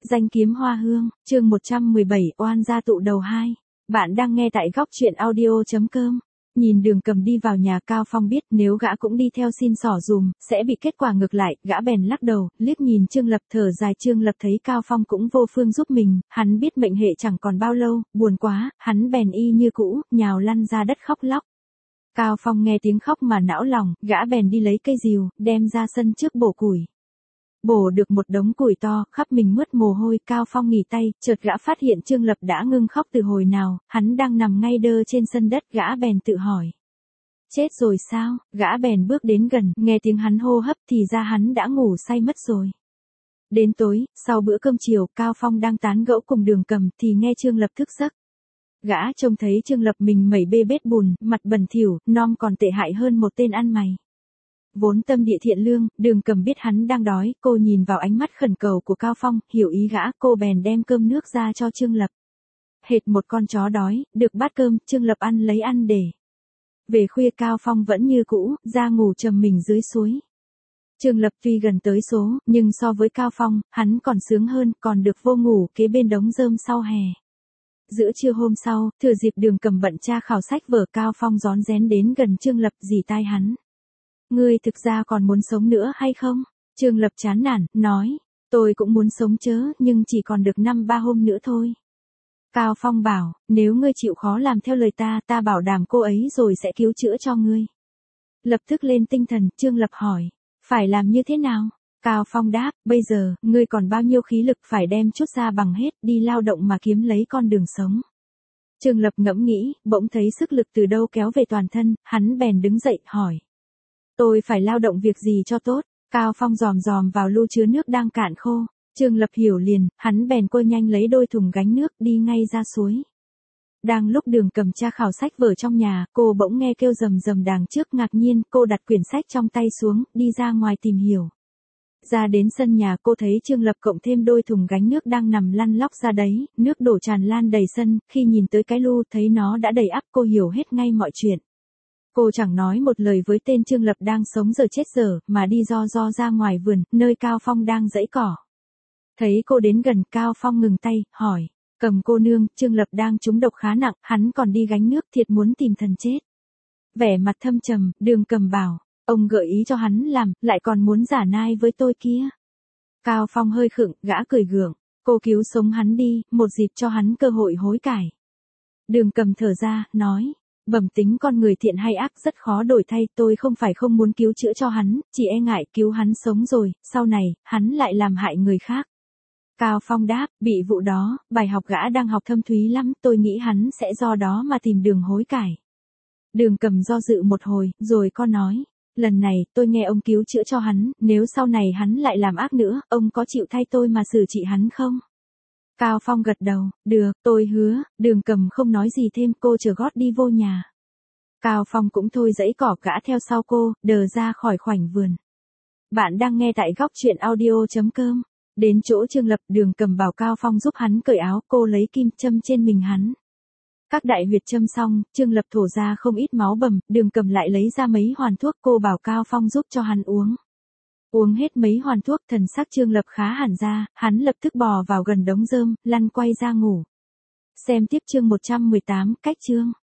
Danh kiếm hoa hương, chương 117 oan gia tụ đầu 2. Bạn đang nghe tại góc truyện audio.com. Nhìn Đường Cầm đi vào nhà, Cao Phong biết nếu gã cũng đi theo xin xỏ dùm, sẽ bị kết quả ngược lại, gã bèn lắc đầu, liếc nhìn Trương Lập thở dài. Trương Lập thấy Cao Phong cũng vô phương giúp mình, hắn biết mệnh hệ chẳng còn bao lâu, buồn quá, hắn bèn y như cũ, nhào lăn ra đất khóc lóc. Cao Phong nghe tiếng khóc mà não lòng, gã bèn đi lấy cây rìu, đem ra sân trước bổ củi. Bổ được một đống củi to, khắp mình mướt mồ hôi. Cao Phong nghỉ tay, chợt gã phát hiện Trương Lập đã ngưng khóc từ hồi nào, hắn đang nằm ngay đơ trên sân đất. Gã bèn tự hỏi, chết rồi sao? Gã bèn bước đến gần, nghe tiếng hắn hô hấp thì ra hắn đã ngủ say mất rồi. Đến tối, sau bữa cơm chiều, Cao Phong đang tán gẫu cùng Đường Cầm thì nghe Trương Lập thức giấc. Gã trông thấy Trương Lập mình mẩy bê bết bùn, mặt bẩn thỉu, nom còn tệ hại hơn một tên ăn mày. Vốn tâm địa thiện lương, Đường Cầm biết hắn đang đói, cô nhìn vào ánh mắt khẩn cầu của Cao Phong, hiểu ý gã, cô bèn đem cơm nước ra cho Trương Lập. Hệt một con chó đói, được bát cơm, Trương Lập ăn lấy ăn để. Về khuya Cao Phong vẫn như cũ, ra ngủ trầm mình dưới suối. Trương Lập tuy gần tới số, nhưng so với Cao Phong, hắn còn sướng hơn, còn được vô ngủ kế bên đống rơm sau hè. Giữa trưa hôm sau, thừa dịp Đường Cầm bận tra khảo sách vở, Cao Phong rón rén đến gần Trương Lập, rỉ tai hắn. Ngươi thực ra còn muốn sống nữa hay không? Trương Lập chán nản, nói, tôi cũng muốn sống chớ, nhưng chỉ còn được 5-3 hôm nữa thôi. Cao Phong bảo, nếu ngươi chịu khó làm theo lời ta bảo đảm cô ấy rồi sẽ cứu chữa cho ngươi. Lập tức lên tinh thần, Trương Lập hỏi, phải làm như thế nào? Cao Phong đáp, bây giờ, ngươi còn bao nhiêu khí lực phải đem chút ra bằng hết, đi lao động mà kiếm lấy con đường sống. Trương Lập ngẫm nghĩ, bỗng thấy sức lực từ đâu kéo về toàn thân, hắn bèn đứng dậy, hỏi. Tôi phải lao động việc gì cho tốt? Cao Phong dòm dòm vào lu chứa nước đang cạn khô. Trương Lập hiểu liền, hắn bèn quơ nhanh lấy đôi thùng gánh nước đi ngay ra suối. Đang lúc Đường Cầm tra khảo sách vở trong nhà, cô bỗng nghe kêu rầm rầm đằng trước, ngạc nhiên, cô đặt quyển sách trong tay xuống, đi ra ngoài tìm hiểu. Ra đến sân nhà, cô thấy Trương Lập cộng thêm đôi thùng gánh nước đang nằm lăn lóc ra đấy, nước đổ tràn lan đầy sân, khi nhìn tới cái lu thấy nó đã đầy ắp, cô hiểu hết ngay mọi chuyện. Cô chẳng nói một lời với tên Trương Lập đang sống giờ chết dở, mà đi ro ra ngoài vườn, nơi Cao Phong đang giãy cỏ. Thấy cô đến gần, Cao Phong ngừng tay, hỏi, Cầm cô nương, Trương Lập đang trúng độc khá nặng, hắn còn đi gánh nước, thiệt muốn tìm thần chết. Vẻ mặt thâm trầm, Đường Cầm bảo, ông gợi ý cho hắn làm, lại còn muốn giả nai với tôi kia. Cao Phong hơi khựng, gã cười gượng, cô cứu sống hắn đi, một dịp cho hắn cơ hội hối cải. Đường Cầm thở ra, nói, bẩm tính con người thiện hay ác rất khó đổi thay, tôi không phải không muốn cứu chữa cho hắn, chỉ e ngại cứu hắn sống rồi, sau này, hắn lại làm hại người khác. Cao Phong đáp, bị vụ đó, bài học gã đang học thâm thúy lắm, tôi nghĩ hắn sẽ do đó mà tìm đường hối cải. Đường Cầm do dự một hồi, rồi có nói, lần này, tôi nghe ông cứu chữa cho hắn, nếu sau này hắn lại làm ác nữa, ông có chịu thay tôi mà xử trị hắn không? Cao Phong gật đầu, được, tôi hứa. Đường Cầm không nói gì thêm, cô chở gót đi vô nhà. Cao Phong cũng thôi giãy cỏ, gã theo sau cô, đờ ra khỏi khoảnh vườn. Bạn đang nghe tại góc truyện audio.com. Đến chỗ Trương Lập, Đường Cầm bảo Cao Phong giúp hắn cởi áo, cô lấy kim châm trên mình hắn. Các đại huyệt châm xong, Trương Lập thổ ra không ít máu bầm, Đường Cầm lại lấy ra mấy hoàn thuốc, cô bảo Cao Phong giúp cho hắn uống. Uống hết mấy hoàn thuốc, thần sắc Trương Lập khá hẳn ra, hắn lập tức bò vào gần đống rơm, lăn quay ra ngủ. Xem tiếp chương 118, cách chương.